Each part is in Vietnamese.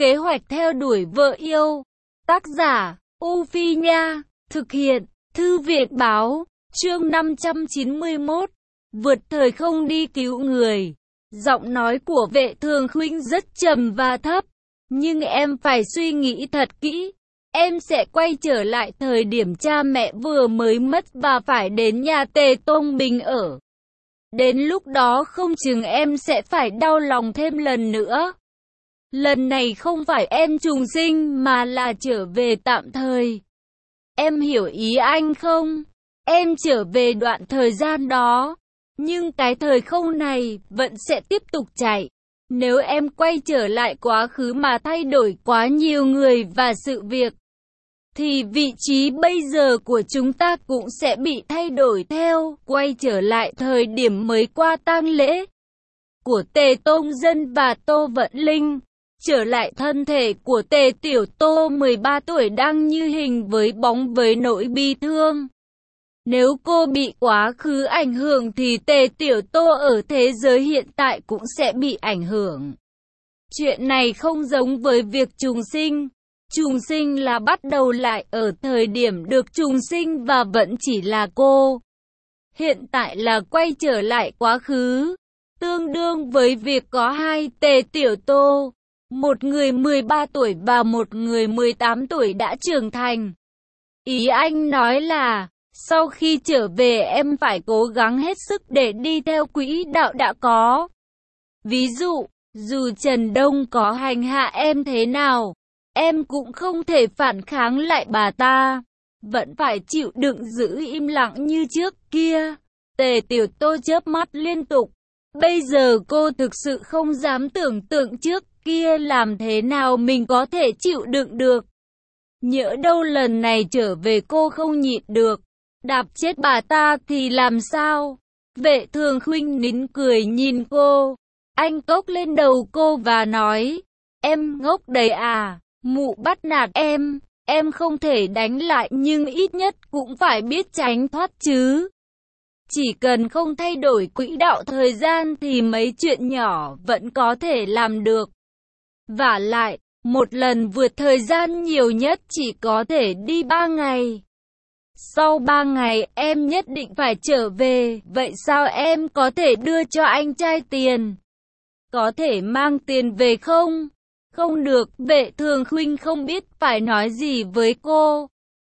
Kế hoạch theo đuổi vợ yêu. Tác giả, U Phi Nha. Thực hiện, Thư viện Báo. Chương 591. Vượt thời không đi cứu người. Giọng nói của Vệ Thường Khuynh rất trầm và thấp. Nhưng em phải suy nghĩ thật kỹ. Em sẽ quay trở lại thời điểm cha mẹ vừa mới mất và phải đến nhà Tề Tông Bình ở. Đến lúc đó không chừng em sẽ phải đau lòng thêm lần nữa. Lần này không phải em trùng sinh mà là trở về tạm thời. Em hiểu ý anh không? Em trở về đoạn thời gian đó. Nhưng cái thời không này vẫn sẽ tiếp tục chạy. Nếu em quay trở lại quá khứ mà thay đổi quá nhiều người và sự việc, thì vị trí bây giờ của chúng ta cũng sẽ bị thay đổi theo. Quay trở lại thời điểm mới qua tang lễ của Tề Tông Dân và Tô Vận Linh. Trở lại thân thể của Tề Tiểu Tô 13 tuổi đang như hình với bóng với nỗi bi thương. Nếu cô bị quá khứ ảnh hưởng thì Tề Tiểu Tô ở thế giới hiện tại cũng sẽ bị ảnh hưởng. Chuyện này không giống với việc trùng sinh. Trùng sinh là bắt đầu lại ở thời điểm được trùng sinh và vẫn chỉ là cô. Hiện tại là quay trở lại quá khứ. Tương đương với việc có hai Tề Tiểu Tô. Một người 13 tuổi và một người 18 tuổi đã trưởng thành. Ý anh nói là, sau khi trở về em phải cố gắng hết sức để đi theo quỹ đạo đã có. Ví dụ, dù Trần Đông có hành hạ em thế nào, em cũng không thể phản kháng lại bà ta. Vẫn phải chịu đựng giữ im lặng như trước kia. Tề Tiểu Tô chớp mắt liên tục. Bây giờ cô thực sự không dám tưởng tượng trước kia làm thế nào mình có thể chịu đựng được. Nhỡ đâu lần này trở về cô không nhịn được, đạp chết bà ta thì làm sao? Vệ Thường Khuynh nín cười nhìn cô. Anh cốc lên đầu cô và nói, em ngốc đấy à, mụ bắt nạt em không thể đánh lại nhưng ít nhất cũng phải biết tránh thoát chứ. Chỉ cần không thay đổi quỹ đạo thời gian thì mấy chuyện nhỏ vẫn có thể làm được. Vả lại, một lần vượt thời gian nhiều nhất chỉ có thể đi 3 ngày. Sau 3 ngày em nhất định phải trở về, vậy sao em có thể đưa cho anh trai tiền? Có thể mang tiền về không? Không được, Vệ Thường Khuynh không biết phải nói gì với cô.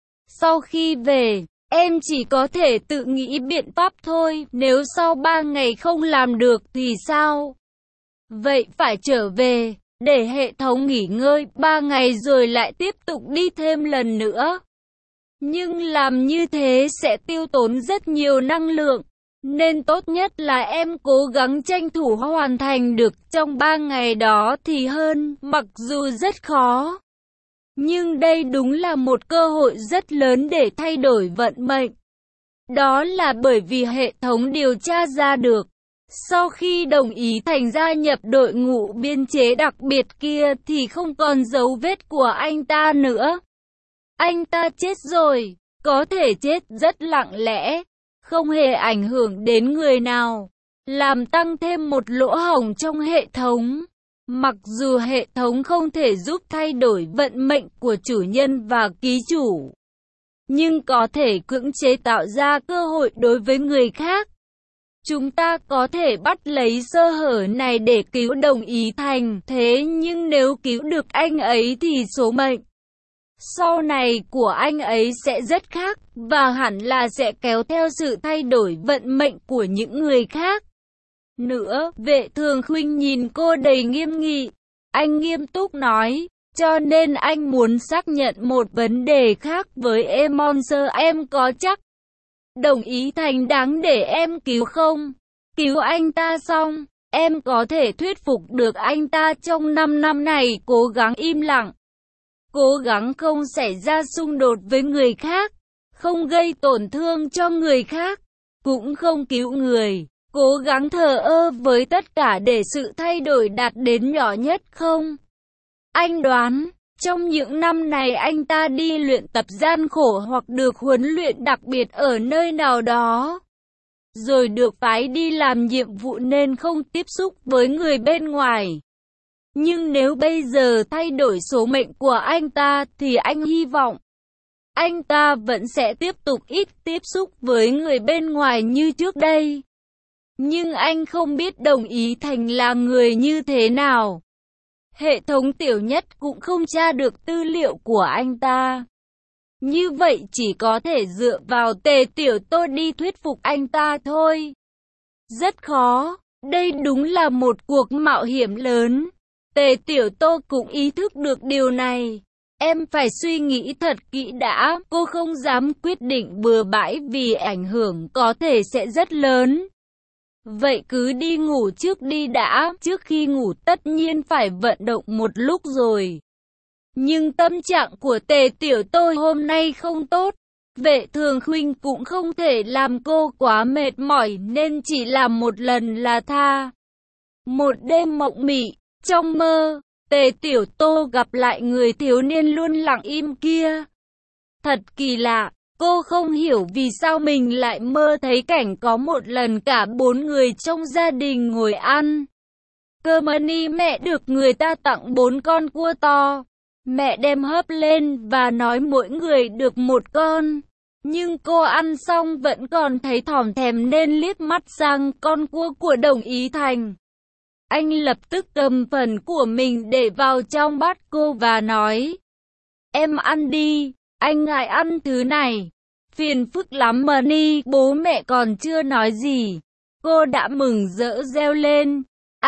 Sau khi về, em chỉ có thể tự nghĩ biện pháp thôi, nếu sau 3 ngày không làm được thì sao? Vậy phải trở về, để hệ thống nghỉ ngơi 3 ngày rồi lại tiếp tục đi thêm lần nữa. Nhưng làm như thế sẽ tiêu tốn rất nhiều năng lượng, nên tốt nhất là em cố gắng tranh thủ hoàn thành được trong 3 ngày đó thì hơn, mặc dù rất khó. Nhưng đây đúng là một cơ hội rất lớn để thay đổi vận mệnh. Đó là bởi vì hệ thống điều tra ra được. Sau khi đồng ý thành gia nhập đội ngũ biên chế đặc biệt kia thì không còn dấu vết của anh ta nữa. Anh ta chết rồi, có thể chết rất lặng lẽ, không hề ảnh hưởng đến người nào, làm tăng thêm một lỗ hổng trong hệ thống. Mặc dù hệ thống không thể giúp thay đổi vận mệnh của chủ nhân và ký chủ, nhưng có thể cưỡng chế tạo ra cơ hội đối với người khác. Chúng ta có thể bắt lấy sơ hở này để cứu đồng ý thành, thế nhưng nếu cứu được anh ấy thì số mệnh sau này của anh ấy sẽ rất khác, và hẳn là sẽ kéo theo sự thay đổi vận mệnh của những người khác. Nữa, Vệ Thường Khuynh nhìn cô đầy nghiêm nghị. Anh nghiêm túc nói, cho nên anh muốn xác nhận một vấn đề khác với Emonser, em có chắc đồng ý thành đáng để em cứu không? Cứu anh ta xong, em có thể thuyết phục được anh ta trong 5 năm này cố gắng im lặng. Cố gắng không xảy ra xung đột với người khác, không gây tổn thương cho người khác, cũng không cứu người. Cố gắng thờ ơ với tất cả để sự thay đổi đạt đến nhỏ nhất không? Anh đoán, trong những năm này anh ta đi luyện tập gian khổ hoặc được huấn luyện đặc biệt ở nơi nào đó, rồi được phái đi làm nhiệm vụ nên không tiếp xúc với người bên ngoài. Nhưng nếu bây giờ thay đổi số mệnh của anh ta thì anh hy vọng anh ta vẫn sẽ tiếp tục ít tiếp xúc với người bên ngoài như trước đây. Nhưng anh không biết Đồng Ý Thành là người như thế nào. Hệ thống Tiểu Nhất cũng không tra được tư liệu của anh ta. Như vậy chỉ có thể dựa vào Tề Tiểu Tô đi thuyết phục anh ta thôi. Rất khó, đây đúng là một cuộc mạo hiểm lớn. Tề Tiểu Tô cũng ý thức được điều này. Em phải suy nghĩ thật kỹ đã, cô không dám quyết định bừa bãi vì ảnh hưởng có thể sẽ rất lớn. Vậy cứ đi ngủ trước đi đã, trước khi ngủ tất nhiên phải vận động một lúc rồi. Nhưng tâm trạng của Tề Tiểu Tô hôm nay không tốt. Vệ Thường Khuynh cũng không thể làm cô quá mệt mỏi nên chỉ làm một lần là tha. Một đêm mộng mị, trong mơ, Tề Tiểu Tô gặp lại người thiếu niên luôn lặng im kia. Thật kỳ lạ, cô không hiểu vì sao mình lại mơ thấy cảnh có một lần cả 4 người trong gia đình ngồi ăn cơm mani, mẹ được người ta tặng 4 con cua to. Mẹ đem hấp lên và nói mỗi người được 1 con. Nhưng cô ăn xong vẫn còn thấy thòm thèm nên liếc mắt sang con cua của Đồng Ý Thành. Anh lập tức cầm phần của mình để vào trong bát cô và nói: Em ăn đi, anh ngại ăn thứ này. Phiền phức lắm Mani, bố mẹ còn chưa nói gì. Cô đã mừng rỡ reo lên: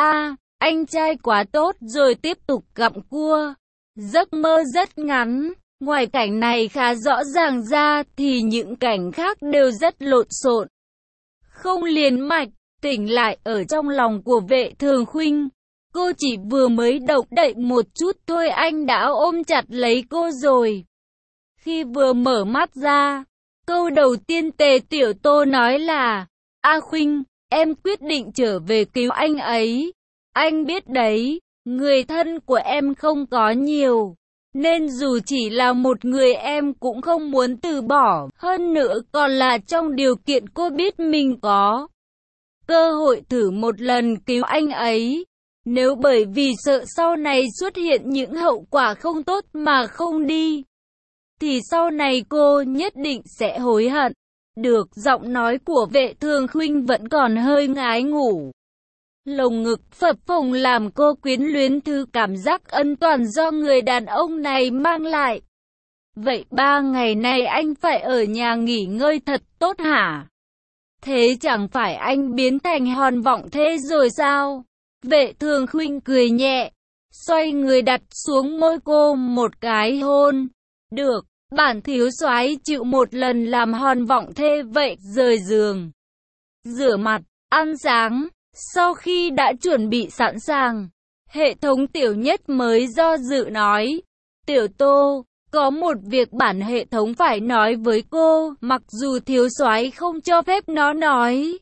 anh trai quá tốt, rồi tiếp tục gặm cua. Giấc mơ rất ngắn, ngoài cảnh này khá rõ ràng ra thì những cảnh khác đều rất lộn xộn, không liền mạch. Tỉnh lại ở trong lòng của Vệ Thường Khuynh, cô chỉ vừa mới động đậy một chút thôi anh đã ôm chặt lấy cô rồi. Khi vừa mở mắt ra, câu đầu tiên Tề Tiểu Tô nói là: A Khuynh, em quyết định trở về cứu anh ấy. Anh biết đấy, người thân của em không có nhiều, nên dù chỉ là một người em cũng không muốn từ bỏ, hơn nữa còn là trong điều kiện cô biết mình có cơ hội thử một lần cứu anh ấy. Nếu bởi vì sợ sau này xuất hiện những hậu quả không tốt mà không đi, thì sau này cô nhất định sẽ hối hận. Được, giọng nói của Vệ Thường Khuynh vẫn còn hơi ngái ngủ. Lồng ngực phập phồng làm cô quyến luyến thứ cảm giác ân toàn do người đàn ông này mang lại. Vậy 3 ngày nay anh phải ở nhà nghỉ ngơi thật tốt hả? Thế chẳng phải anh biến thành hòn vọng thế rồi sao? Vệ Thường Khuynh cười nhẹ, xoay người đặt xuống môi cô một cái hôn. Được, bản thiếu soái chịu một lần làm hòn vọng thê vậy. Rời giường, rửa mặt, ăn sáng. Sau khi đã chuẩn bị sẵn sàng, hệ thống Tiểu Nhất mới do dự nói: Tiểu Tô, có một việc bản hệ thống phải nói với cô, mặc dù thiếu soái không cho phép nó nói,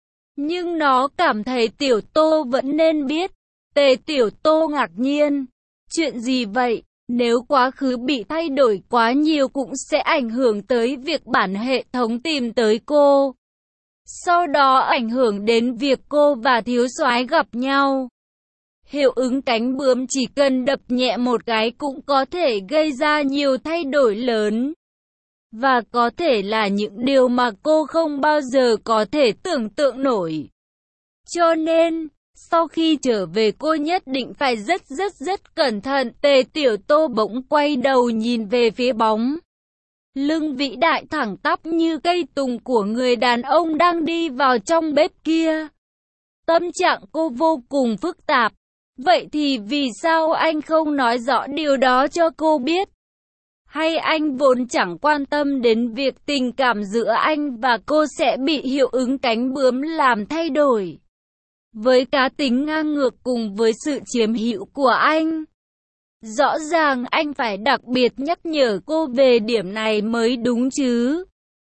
nhưng nó cảm thấy Tiểu Tô vẫn nên biết. Tề Tiểu Tô ngạc nhiên: chuyện gì vậy? Nếu quá khứ bị thay đổi quá nhiều cũng sẽ ảnh hưởng tới việc bản hệ thống tìm tới cô. Sau đó ảnh hưởng đến việc cô và thiếu soái gặp nhau. Hiệu ứng cánh bướm chỉ cần đập nhẹ một cái cũng có thể gây ra nhiều thay đổi lớn. Và có thể là những điều mà cô không bao giờ có thể tưởng tượng nổi. Cho nên, sau khi trở về cô nhất định phải rất cẩn thận. Tề Tiểu Tô bỗng quay đầu nhìn về phía bóng lưng vĩ đại thẳng tắp như cây tùng của người đàn ông đang đi vào trong bếp kia. Tâm trạng cô vô cùng phức tạp. Vậy thì vì sao anh không nói rõ điều đó cho cô biết? Hay anh vốn chẳng quan tâm đến việc tình cảm giữa anh và cô sẽ bị hiệu ứng cánh bướm làm thay đổi? Với cá tính ngang ngược cùng với sự chiếm hữu của anh, rõ ràng anh phải đặc biệt nhắc nhở cô về điểm này mới đúng chứ.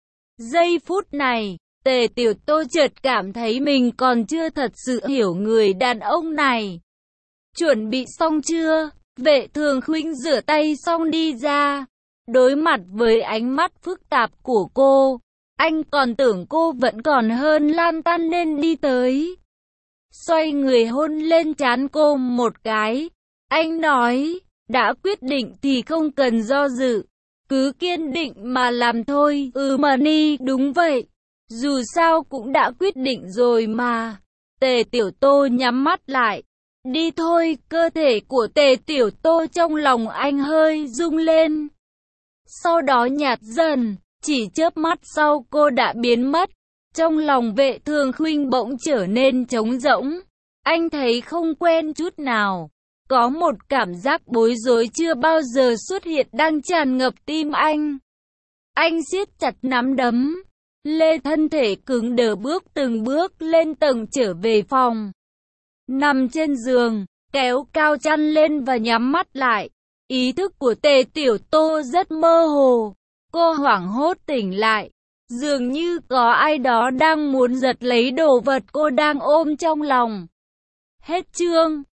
Giây phút này, Tề Tiểu Tô chợt cảm thấy mình còn chưa thật sự hiểu người đàn ông này. Chuẩn bị xong chưa? Vệ Thường Khuynh rửa tay xong đi ra. Đối mặt với ánh mắt phức tạp của cô, anh còn tưởng cô vẫn còn hơn lan tăn nên đi tới, xoay người hôn lên trán cô một cái. Anh nói, đã quyết định thì không cần do dự. Cứ kiên định mà làm thôi. Mani, đúng vậy. Dù sao cũng đã quyết định rồi mà. Tề Tiểu Tô nhắm mắt lại. Đi thôi, cơ thể của Tề Tiểu Tô trong lòng anh hơi rung lên. Sau đó nhạt dần, chỉ chớp mắt sau cô đã biến mất. Trong lòng Vệ Thường Khuynh bỗng trở nên trống rỗng. Anh thấy không quen chút nào. Có một cảm giác bối rối chưa bao giờ xuất hiện đang tràn ngập tim anh. Anh siết chặt nắm đấm. Lê thân thể cứng đờ bước từng bước lên tầng trở về phòng. Nằm trên giường, kéo cao chăn lên và nhắm mắt lại. Ý thức của Tề Tiểu Tô rất mơ hồ. Cô hoảng hốt tỉnh lại. Dường như có ai đó đang muốn giật lấy đồ vật cô đang ôm trong lòng. Hết chương.